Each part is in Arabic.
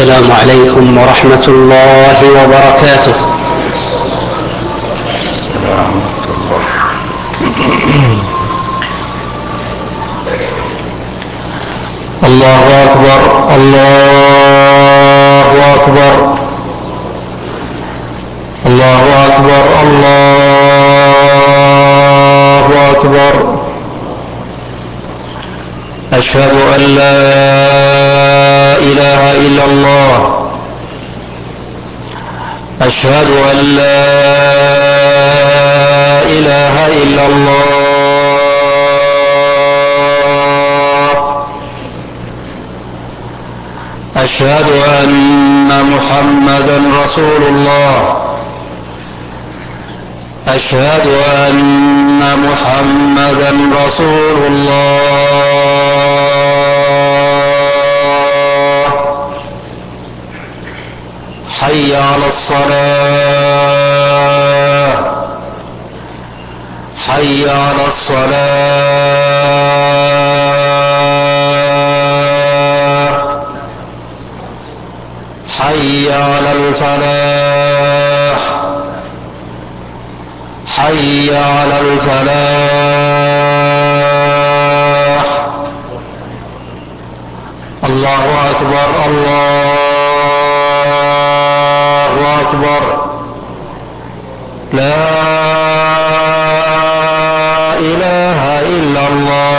السلام عليكم ورحمة الله وبركاته. الله أكبر الله أكبر الله أكبر الله أكبر. أشهد أن لا إله إلا الله. أشهد أن لا إله إلا الله. أشهد أن محمدا رسول الله. أشهد أن محمدا رسول الله. حي على الصلاة. حي على الصلاة. حي على الفلاح. حي على الفلاح. الله أكبر الله أكبر. لا إله إلا الله.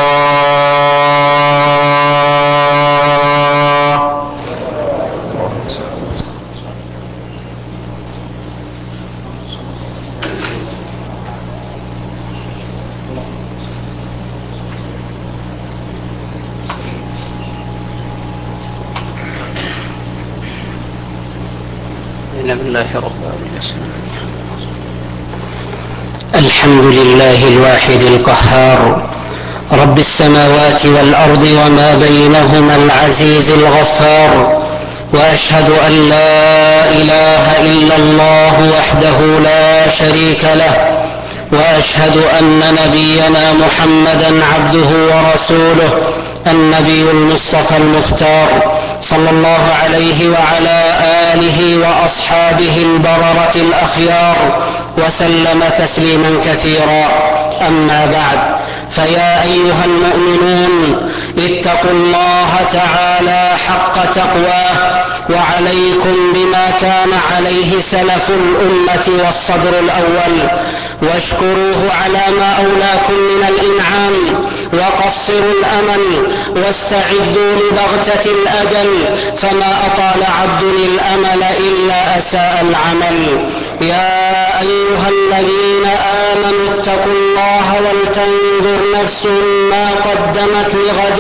الحمد لله الواحد القهار رب السماوات والأرض وما بينهما العزيز الغفار. وأشهد أن لا إله إلا الله وحده لا شريك له. وأشهد أن نبينا محمدا عبده ورسوله النبي المصطفى المختار صلى الله عليه وعلى آله وأصحابه البررة الأخيار وسلم تسليما كثيرا. أما بعد، فيا أيها المؤمنون اتقوا الله تعالى حق تقواه، وعليكم بما كان عليه سلف الأمة والصدر الأول، واشكروه على ما أولاكم من الإنعام، وقصروا الأمل واستعدوا لبغتة الأجل، فما أطال عبد الأمل إلا أساء العمل. يا أيها الذين آمنوا اتقوا الله ولتنظر نفس ما قدمت لغد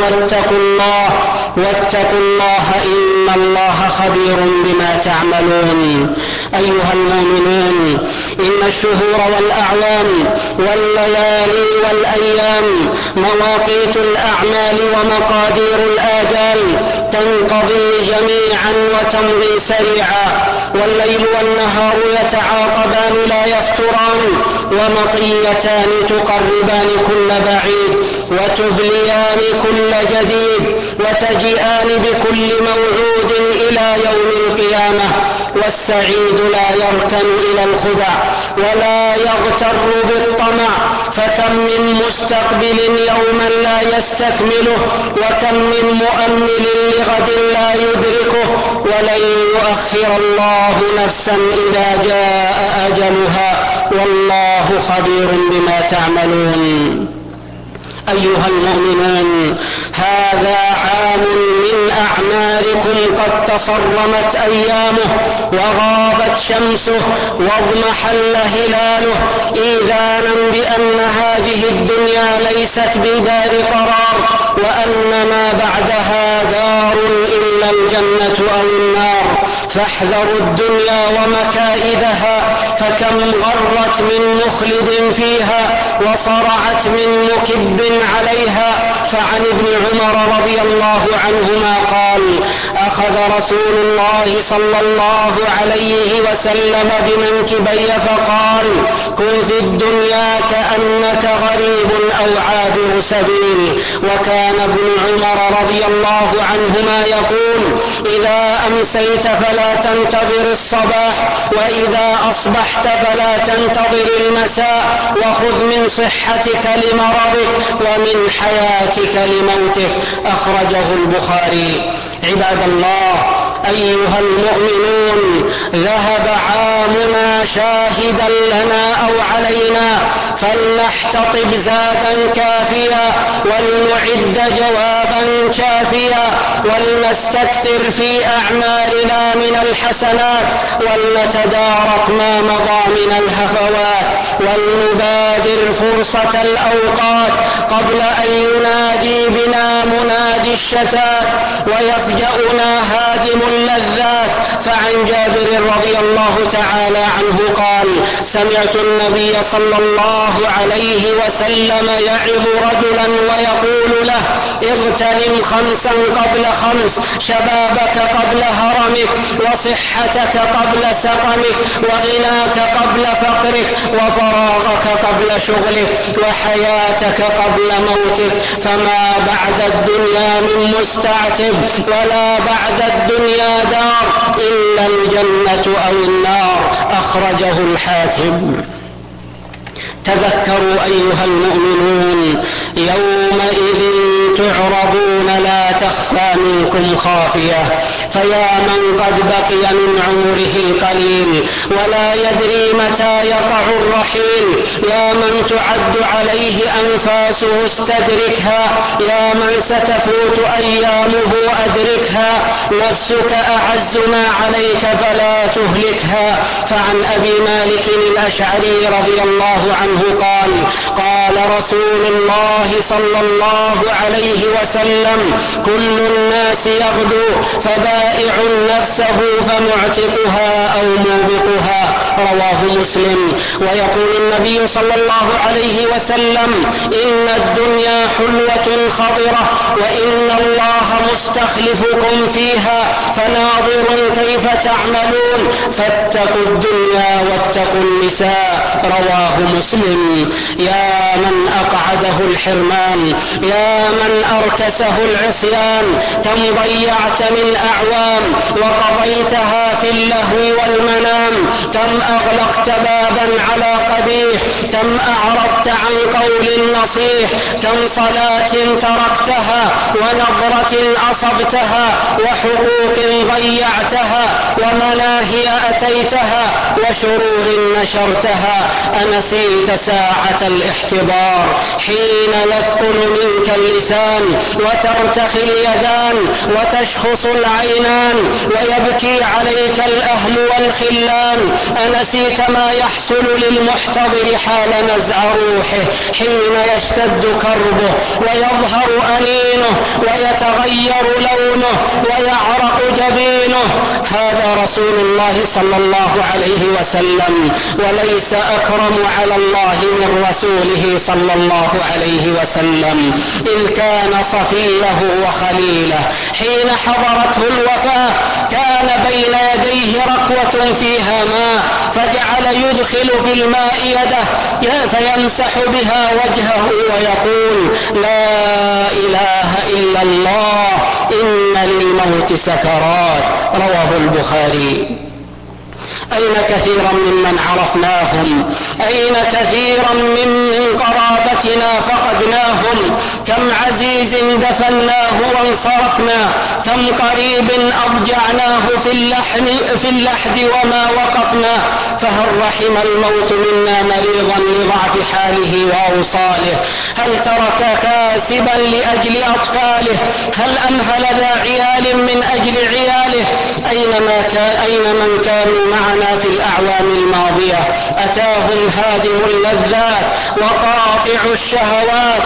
واتقوا الله إن الله خبير بما تعملون. أيها المؤمنون، إن الشهور والأعوام والليالي والأيام مواقيت الأعمال ومقادير الآجال تنقضي جميعا وتمضي سريعا، والليل والنهار يتعاقبان لا يفتران، ومطيتان تقربان كل بعيد وتبليان كل جديد وتجيئان بكل موعود إلى يوم القيامة. والسعيد لا يركن إلى الخدع ولا يغتر بالطمع، فكم من مستقبل يوما لا يستكمله، وكم من مؤمل لغد لا يدركه، ولن يؤخر الله نفسا إذا جاء أجلها، والله خبير بما تعملون. أيها المؤمنون، هذا عام من أعماركم قد تصرمت أيامه وغابت شمسه واضمحل هلاله، إيذانا بأن هذه الدنيا ليست بدار قرار، وأن ما بعدها دار إلا الجنة أو النار. فاحذروا الدنيا ومكائدها، فكم غرت من مخلد فيها وصرعت من مكب عليها. فعن ابن عمر رضي الله عنهما قال: أخذ رسول الله صلى الله عليه وسلم بمنكبي فقال: كن في الدنيا كأنك غريب أو عابر سبيل. وكان ابن عمر رضي الله عنهما يقول: إذا أمسيت فلا تنتظر الصباح، وإذا أصبحت فلا تنتظر المساء، وخذ من صحتك لمرضك ومن حياتك لموتك. أخرجه البخاري. عباد الله، أيها المؤمنون، ذهب عامنا شاهدا لنا أو علينا، فلنحتطب زادا كافيا ولنعد جوابا شافيا، ولنستكثر في أعمالنا من الحسنات، ولنتدارك ما مضى من الهفوات، ولنبادر فرصة الأوقات قبل أن ينادي بنا منادي الشتات ويفجأنا هادم اللذات. فعن جابر رضي الله تعالى عنه قال: سمعت النبي صلى الله عليه وسلم يعظ رجلا ويقول له: اغتنم 5 قبل 5، شبابك قبل هرمك، وصحتك قبل سقمك، وغناك قبل فقرك، وفراغك قبل شغلك، وحياتك قبل موتك. فما بعد الدنيا من مستعتب، ولا بعد الدنيا دار إلا الجنة أو النار. أخرجه الحاكم. تذكروا أيها المؤمنون، يومئذ تعرضون لا تخفى منكم خافية. فيا من قد بقي من عمره القليل ولا يدري متى يقع الرحيل، يا من تعد عليه أنفاسه استدركها، يا من ستفوت أيامه أدركها. نفسك أعز ما عليك فلا تهلكها. فعن أبي مالك الأشعري رضي الله عنه قال: قال رسول الله صلى الله عليه وسلم: كل الناس يغدو، فبائع نفسه فمعتقها أو موبقها. رواه مسلم. ويقول النبي صلى الله عليه وسلم: إن الدنيا حلوة خضرة، وإن الله مستخلفكم فيها، فناظر كيف تعملون، فاتقوا الدنيا واتقوا النساء. رواه مسلم. يا من أقعده الحرمان، يا من أركسه العصيان، كم ضيعت من أعوام وقضيتها في اللهو والمنام، كم أغلقت بابا على قبيح، كم أعرضت عن قول نصيح، كم صلاة تركتها، ونظرة أصبتها، وحقوق ضيعتها، ومناهي أتيتها، وشرور نشرتها. أنسيت ساعة الاحتضار حين يثقل منك اللسان وترتخي اليدان وتشخص العينان ويبكي عليك الأهل والخلان؟ أنسيت ما يحصل للمحتضر حال نزع روحه حين يشتد كربه ويظهر أنينه ويتغير لونه ويعرق جبينه؟ هذا رسول الله صلى الله عليه وسلم، وليس أكرم على الله من رسوله صلى الله عليه وسلم، إذ كان صفيه وخليله حين حضرته الوفاة كان بين يديه ركوة فيها ماء، فجعل يدخل في الماء يده فيمسح بها وجهه ويقول: لا إله إلا الله، إن للموت سكرات. رواه البخاري. أين كثيرا ممن عرفناهم؟ أين كثيرا من قرابتنا فقدناهم؟ كم عزيز دفناه وانصرفنا، كم قريب أضجعناه في اللحد وما وقفنا. فهل رحم الموت منا مريضا لضعف حاله وأوصاله؟ هل ترك كاسبا لأجل أطفاله؟ هل أمهل ذا عيال من أجل عياله؟ أين من كانوا معنا في الأعوام الماضية خاوية. أتاهم هادم اللذات وقاطع الشهوات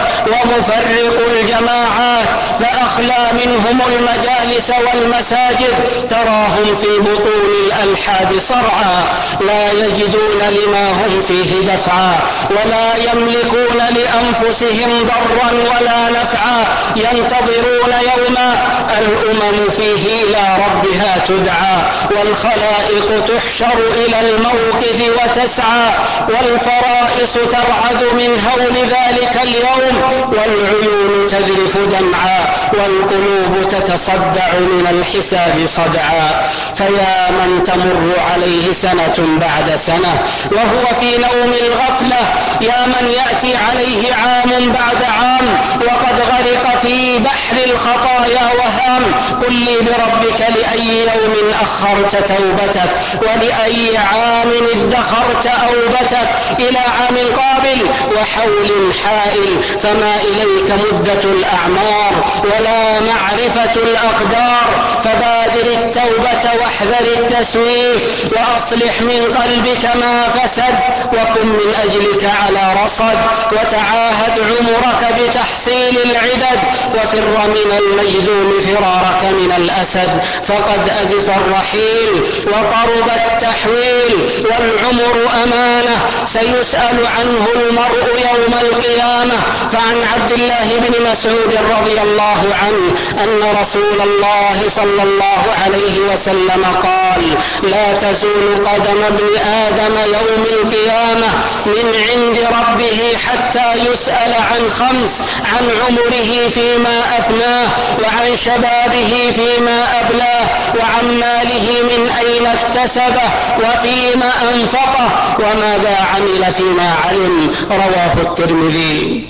ومفرق الجماعات، فأخلى منهم المجالس والمساجد، تراهم في بطون الألحاد صرعى، لا يجدون لما هم فيه دفعا، ولا يملكون لأنفسهم ضرا ولا نفعا، ينتظرون يوما الأمم فيه إلى ربها تدعى، والخلائق تحشر إلى الموقف وتسعى، والفرائص ترعد من هول ذلك اليوم، والعيون تذرف دمعا، والقلوب تتصدع من الحساب صدعا. فيا من تمر عليه سنة بعد سنة وهو في نوم الغفلة، يا من يأتي عليه عام بعد عام وقد غرق في بحر الخطايا وهام، قل لي بربك لأي يوم أخرت توبتك، ولأي عام ادخرت أوبتك، إلى عام قابل وحول حائل، فما إليك مدة الأعمار ولا معرفة الأقدار، فبادر التوبة واحذر التسويف، وأصلح من قلبك ما فسد، وكن من أجلك على رصد، وتعاهد عمرك بتحصيل العدد، وفر من المجذوم فرارك من الأسد، فقد أزف الرحيل وقرب التحويل، والعمر أمانة سيسأل عنه المرء يوم القيامة. فعن عبد الله بن مسعود رضي الله عنه أن رسول الله صلى الله عليه وسلم قال: لا تزول قدم ابن آدم يوم القيامة من عند ربه حتى يسأل عن خمس: عن عمره فيما أفناه، وعن شبابه فيما أبلاه، وعن ماله من أين اكتسبه، وفيما أنفقه، وماذا عمل فيما علم. رواه الترمذي.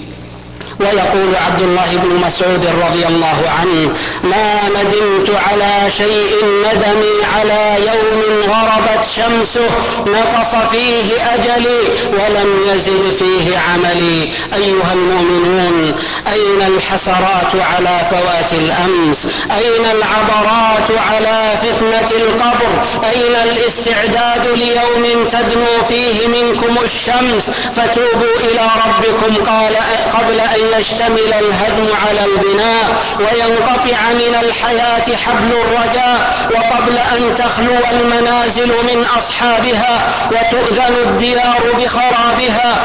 ويقول عبد الله بن مسعود رضي الله عنه: ما ندمت على شيء ندمي على يوم غربت شمسه نقص فيه أجلي ولم يزد فيه عملي. أيها المؤمنون، أين الحسرات على فوات الأمس؟ أين العبرات على فتنة القبر؟ أين الاستعداد ليوم تدنو فيه منكم الشمس فتوبوا إلى ربكم قبل أن يشتمل الهدم على البناء وينقطع من الحياة حبل الرجاء، وقبل أن تخلو المنازل من أصحابها وتؤذن الديار بخرابها،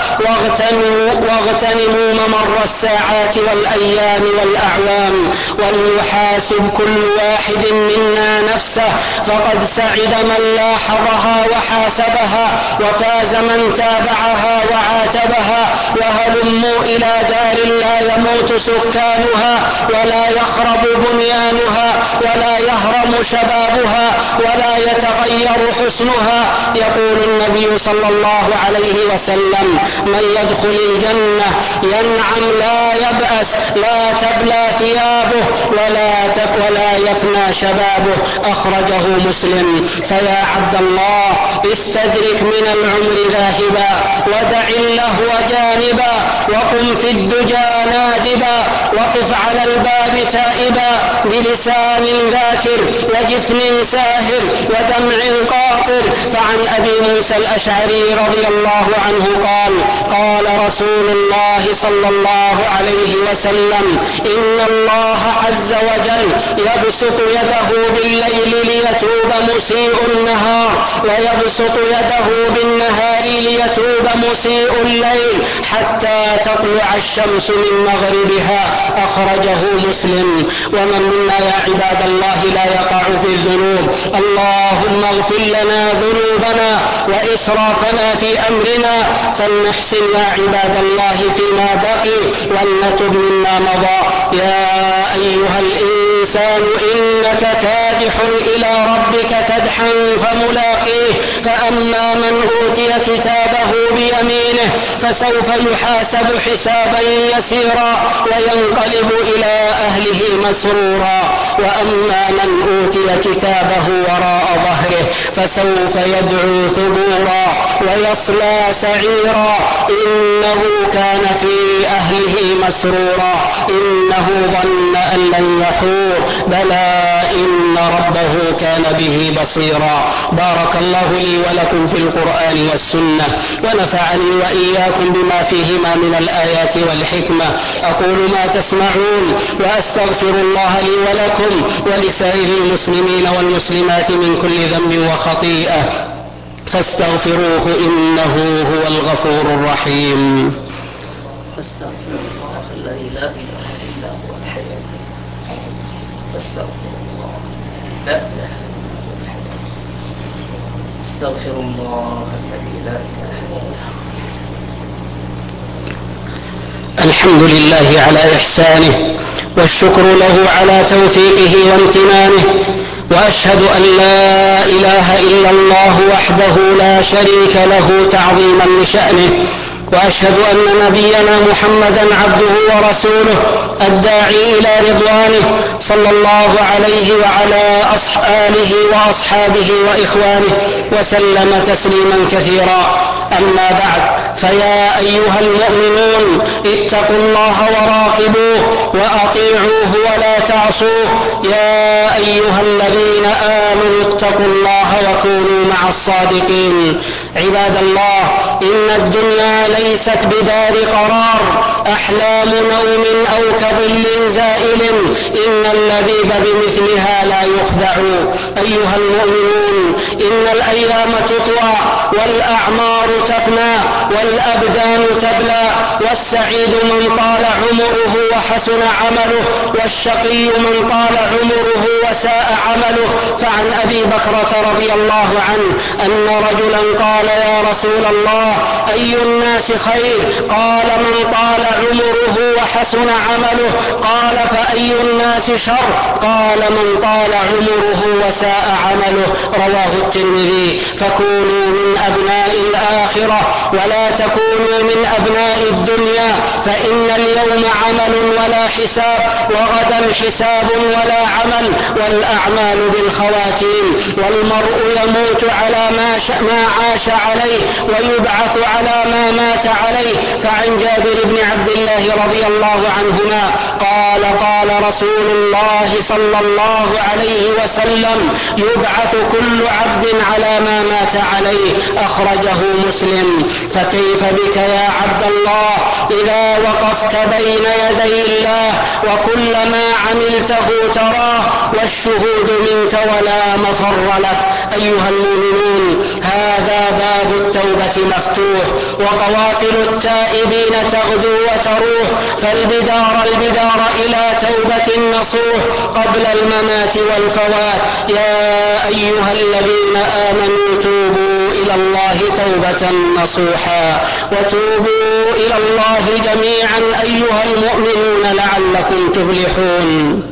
واغتنموا ممر الساعات والأيام والأعوام، وليحاسب كل واحد منا نفسه، فقد سعد من لاحظها وحاسبها، وفاز من تابعها وعاتبها. وهلموا إلى دار لا يموت سكانها ولا يخرب بنيانها ولا يهرم شبابها ولا يتغير حسنها. يقول النبي صلى الله عليه وسلم: من يدخل الجنة ينعم لا يبأس، لا تبلى ثيابه ولا يفنى شبابه. أخرجه مسلم. فيا عبد الله، استدرك من العمر ذاهبا، ودع اللهو جانبا، وقم في الدجى نادبا، وقف على الباب تائبا، بلسان ذاكر وجفن ساهر ودمع قاطر. فعن أبي موسى الأشعري رضي الله عنه قال: قال رسول الله صلى الله عليه وسلم: إن الله عز وجل يبسط يده بالليل ليتوب مسيء النهار، ويبسط يده بالنهار ليتوب مسيء الليل، حتى تطلع الشمس من مغربها. أخرجه مسلم. ومن منا يا عباد الله لا يقع في الذنوب؟ اللهم اغفر لنا ذنوبنا وإسرافنا في أمرنا، فلنحسن يا عباد الله فيما بقي، ولنتب مما مضى. يا أيها الإنسان إنك كادح إلى ربك كدحا فملاقيه، فأما من أوتي كتابه بيمينه فسوف يحاسب حسابا يسيرا وينقلب إلى أهله مسرورا. وأما من أوتي كتابه وراء ظهره فسوف يدعو ثبورا ويصلى سعيرا إنه كان في أهله مسرورا إنه ظن أن لن يحور بلى إن ربه كان به بصيرا. بارك الله لي ولكم في القرآن والسنة ونفعني وإياكم بما فيهما من الآيات والحكمة. أقول ما تسمعون وأستغفر الله لي ولكم ولسائر المسلمين والمسلمات من كل ذنب وخطيئة فاستغفروه إنه هو الغفور الرحيم. أستغفر الله الذي لا إله إلا هو الحي القيوم. أستغفر الله لا إله إلا هو الحي القيوم. أستغفر الله الذي لا إله إلا هو. الحمد لله على إحسانه والشكر له على توفيقه وامتنانه، وأشهد أن لا إله إلا الله وحده لا شريك له تعظيما لشأنه، وأشهد أن نبينا محمدا عبده ورسوله الداعي إلى رضوانه صلى الله عليه وعلى آله وأصحابه وإخوانه وسلم تسليما كثيرا. أما بعد، فيا أيها المؤمنون اتقوا الله وراقبوه وأطيعوه ولا تعصوه. يا أيها الذين آمنوا اتقوا الله وكونوا مع الصادقين. عباد الله، إن الدنيا ليست بدار قرار أحلام نوم أو كظل زائل، إن اللبيب بمثلها لا يخدع. أيها المؤمنون، إن الأيام تطوى والأعمار تفنى والأبدان تبلى، والسعيد من طال عمره وحسن عمله، والشقي من طال عمره وساء عمله. فعن أبي بكرة رضي الله عنه أن رجلا قال: يا رسول الله، أي الناس خير؟ قال: من طال عمره وحسن عمله. قال: فأي الناس شر؟ قال: من طال عمره وساء عمله. رواه الترمذي. فكونوا من أبناء الآخرة ولا تكونوا من أبناء الدنيا، فإن اليوم عمل ولا حساب، وغدا حساب ولا عمل، والأعمال بالخواتيم، والمرء يموت على ما عاش عليه ويبعث على ما مات عليه. فعن جابر بن عبد الله رضي الله عنهما قال: قال رسول الله صلى الله عليه وسلم: يبعث كل عبد على ما مات عليه. أخرجه مسلم. فكيف بك يا عبد الله إذا وقفت بين يدي الله وكل ما عملته تراه والشهود منك ولا مفر لك؟ أيها المؤمنون، هذا باب التوبة مفتوح، وقوافل التائبين تغدو وتروح، فالبدار إلى توبة نصوح قبل الممات والفوات. يا أيها الذين آمنوا توبوا إلى الله توبة نصوحا، وتوبوا إلى الله جميعا أيها المؤمنون لعلكم تفلحون.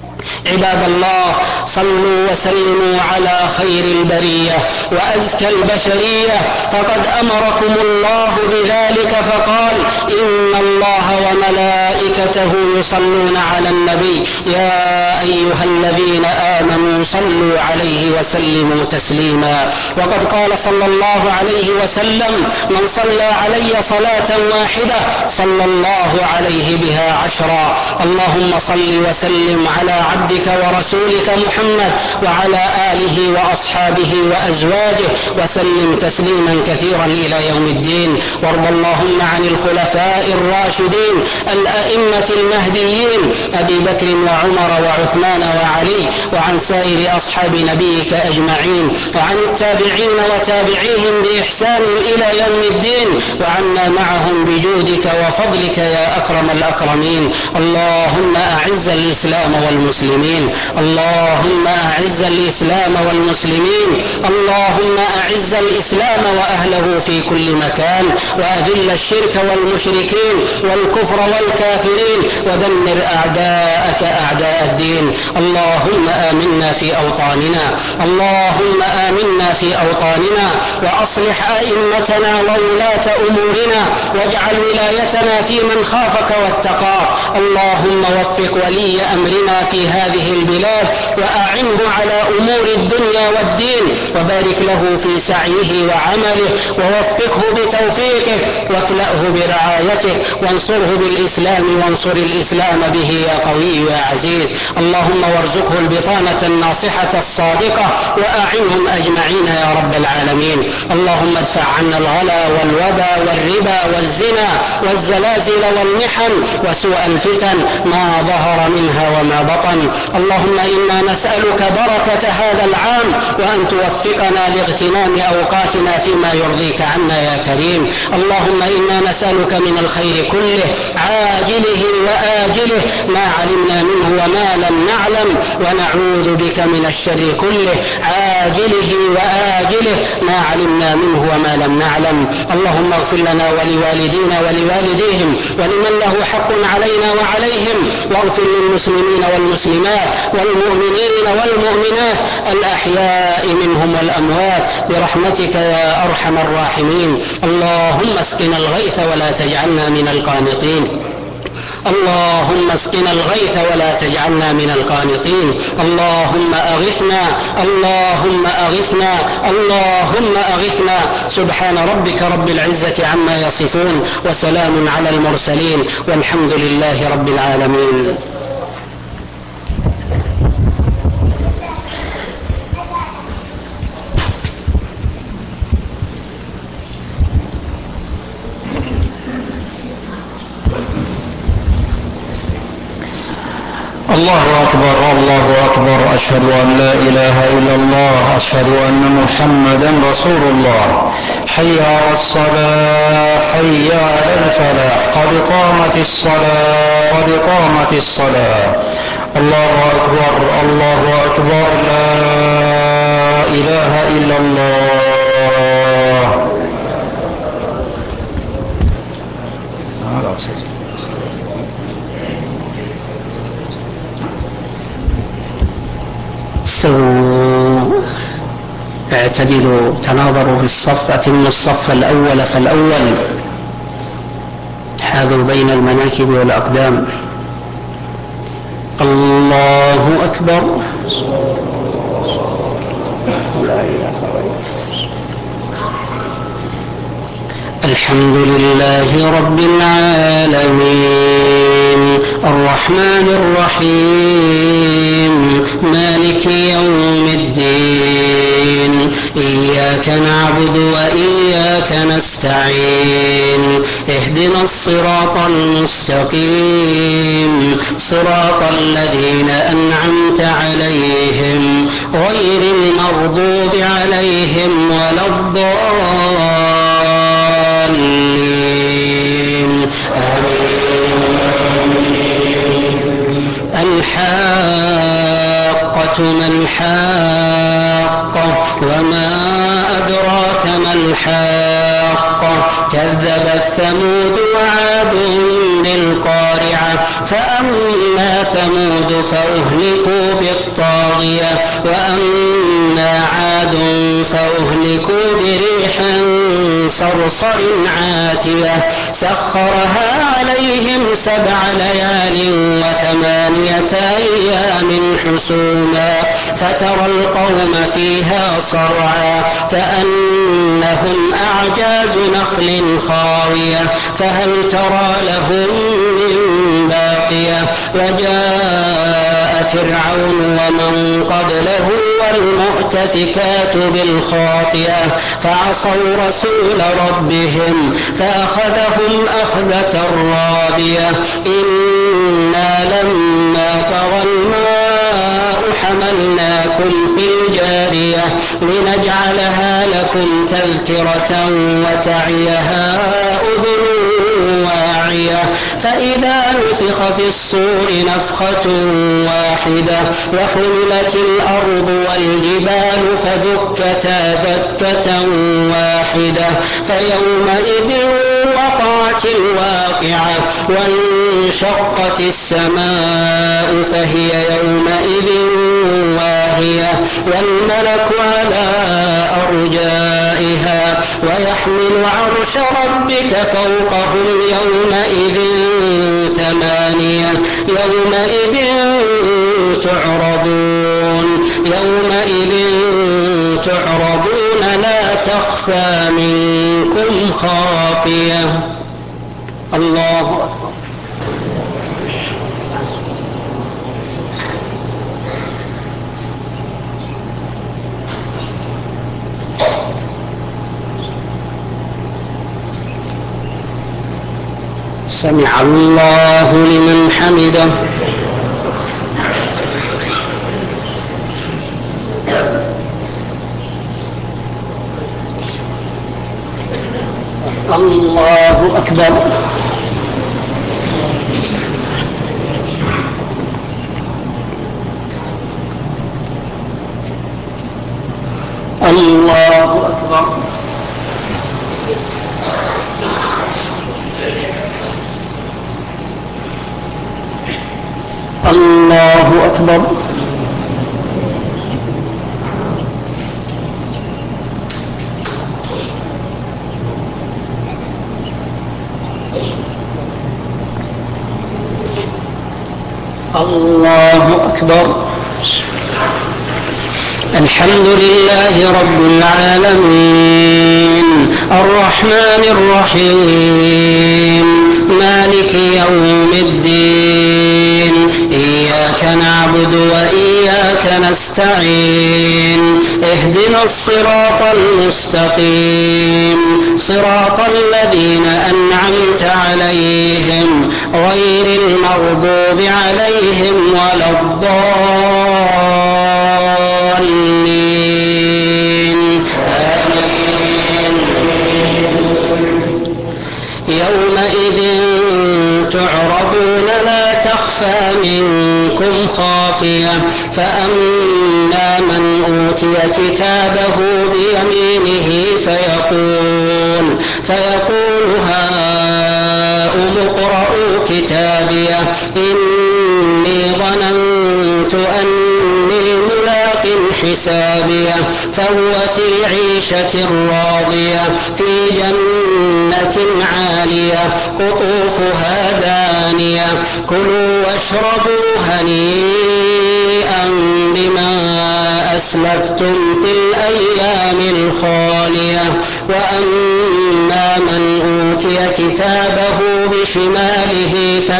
عباد الله، صلوا وسلموا على خير البرية وأزكى البشرية، فقد أمركم الله بذلك فقال: إن الله وملائكته يصلون على النبي يا أيها الذين آمنوا صلوا عليه وسلموا تسليما. وقد قال صلى الله عليه وسلم: من صلى علي صلاة واحدة صلى الله عليه بها 10. اللهم صل وسلم على عبدك ورسولك محمد وعلى آله وأصحابه وأزواجه وسلم تسليما كثيرا إلى يوم الدين. وارض اللهم عن الخلفاء الراشدين الأئمة المهديين أبي بكر وعمر وعثمان وعلي، وعن سائر أصحاب نبيك أجمعين، وعن التابعين وتابعيهم بإحسان إلى يوم الدين، وعنا معهم بجودك وفضلك يا أكرم الأكرمين. اللهم أعز الإسلام والمسلمين، اللهم اللهم أعز الإسلام والمسلمين، اللهم أعز الإسلام وأهله في كل مكان، وأذل الشرك والمشركين والكفر والكافرين، ودمر أعداءك أعداء الدين. اللهم آمنا في أوطاننا، اللهم آمنا في أوطاننا، وأصلح أئمتنا وولاة أمورنا، واجعل ولايتنا في من خافك واتقاك. اللهم وفق ولي أمرنا في هذه البلاد، وأعنه على أمور الدنيا والدين، وبارك له في سعيه وعمله، ووفقه بتوفيقه، واكلأه برعايته، وانصره بالإسلام، وانصر الإسلام به يا قوي يا عزيز. اللهم وارزقه البطانة الناصحة الصادقة، وأعنهم أجمعين يا رب العالمين. اللهم ادفع عنا الغلا والوبا والربا والزنا والزلازل والمحن وسوء الفتن ما ظهر منها وما بطن. اللهم إنا نسألك بركة هذا العام، وأن توفقنا لاغتنام أوقاتنا فيما يرضيك عنا يا كريم. اللهم إنا نسألك من الخير كله عاجله وآجله ما علمنا منه وما لم نعلم، ونعوذ بك من الشر كله عاجله وآجله ما علمنا منه وما لم نعلم. اللهم اغفر لنا ولوالدينا ولوالديهم ولمن له حق علينا وعليهم، واغفر للمسلمين والمسلمات والمؤمنين والمؤمنات الأحياء منهم والأموات برحمتك يا أرحم الراحمين. اللهم اسقنا الغيث ولا تجعلنا من القانطين، اللهم اسقنا الغيث ولا تجعلنا من القانطين. اللهم أغثنا، اللهم أغثنا، اللهم أغثنا. سبحان ربك رب العزة عما يصفون، وسلام على المرسلين، والحمد لله رب العالمين. الله أكبر، الله أكبر، أشهد أن لا إله إلا الله، أشهد أن محمدا رسول الله. حي على الصلاة، حي على الفلاح، قد قامت الصلاة، قد قامت الصلاة. الله أكبر، الله أكبر، لا إله إلا الله. استووا، اعتدلوا، تناظروا في الصف، أتموا الصف الأول فالأول، حاذوا بين المناكب والأقدام. الله أكبر. الحمد لله رب العالمين، الرحمن الرحيم، مالك يوم الدين، إياك نعبد وإياك نستعين، اهدنا الصراط المستقيم، صراط الذين أنعمت عليهم غير المغضوب عليهم ولا الضالين. الحاقة ما الحاقة، وما أدراك ما الحاقة، كذبت ثمود وعاد بالقارعة، فأما ثمود فأهلكوا بالطاغية، وأما عاد فأهلكوا بريح صرصر عاتية سخرها عليهم 7 ليال و8 أيام حسوما، فترى القوم فيها صرعا كأنهم أعجاز نخل خاوية، فهل ترى لهم من باقية. وجاء فرعون ومن قبله والمؤتفكات بالخاطئة، فعصوا رسول ربهم فأخذهم أخذة رابية. إنا لما طغى الماء حملناكم في الجارية لنجعلها لكم تذكرة وتعيها أذن واعية، فإذا ونفخ في الصور نفخة واحدة وحملت الأرض والجبال فدكتا دكة واحدة فيومئذ وقعت الواقعة وانشقت السماء فهي يومئذ واهية والملك على أرجائها ويحمل عرش ربك فوقهم يومئذ ثمانية يومئذ تعرضون لا تخفى منكم خافية. الله أكبر. سمع الله لمن حمده. الله أكبر. الله أكبر. الله أكبر. الله أكبر. الحمد لله رب العالمين الرحمن الرحيم مالك يوم الدين إياك نعبد وإياك نستعين اهدنا الصراط المستقيم صراط الذين أنعمت عليهم غير المغضوب عليهم ولا الضالين آمين. يومئذ تعرضون لا تخفى منكم خافية فأما من أوتي كتابه بيمينه فيقول هاؤم اقرءوا كتابيه إني ظننت أني ملاق حسابيه فهو في عيشة راضية في جنة عالية قطوفها دانية كلوا واشربوا هنيئا بما أسلفتم في الأيام الخالية وأما من أوتي كتابه بشماله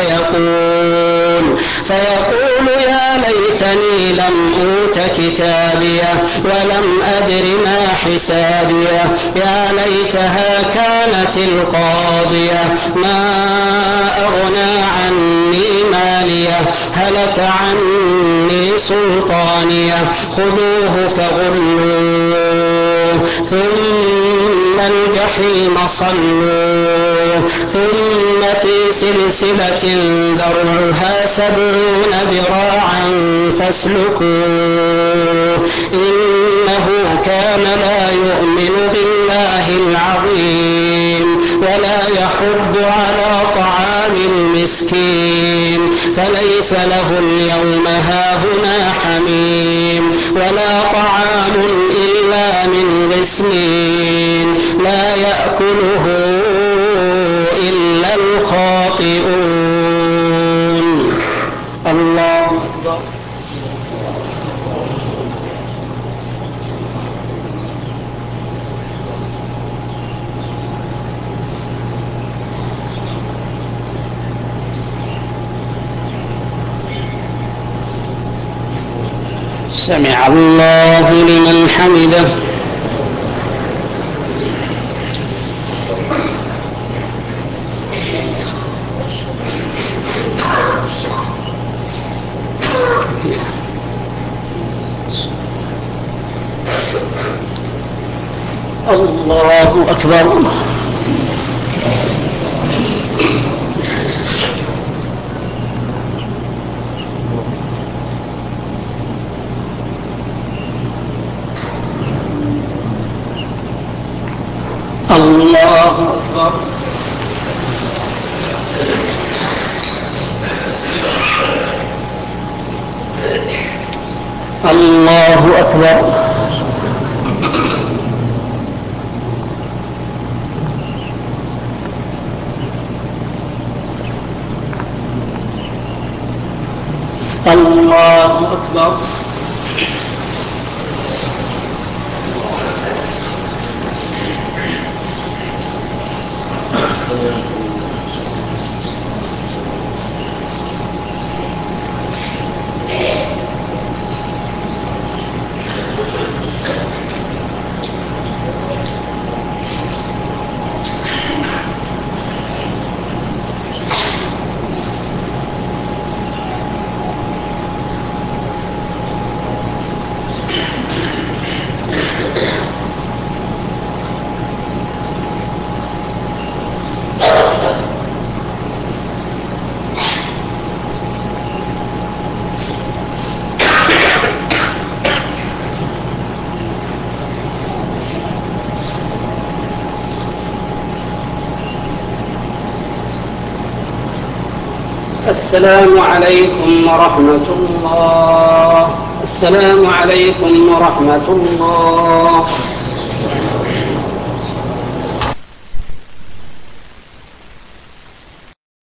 فيقول يا ليتني لم أوت كتابيه ولم أدر ما حسابيه يا ليتها كانت القاضية ما أغنى عني ماليه هلك عني سلطانيه خذوه فغلوه ثم الجحيم صلوه ثم في سلسلة ذرعها 70 ذراعا فاسلكوه إنه كان لا يؤمن بالله العظيم ولا يحض على طعام المسكين فليس له اليوم هاهنا حميم ولا طعام إلا من غسلين لا يأكله إلا الخاطئون. الله أكبر. سمع الله لمن حمده. الله أكبر. الله أكبر. الله أكبر. الله أكبر. السلام عليكم ورحمة الله. السلام عليكم ورحمة الله.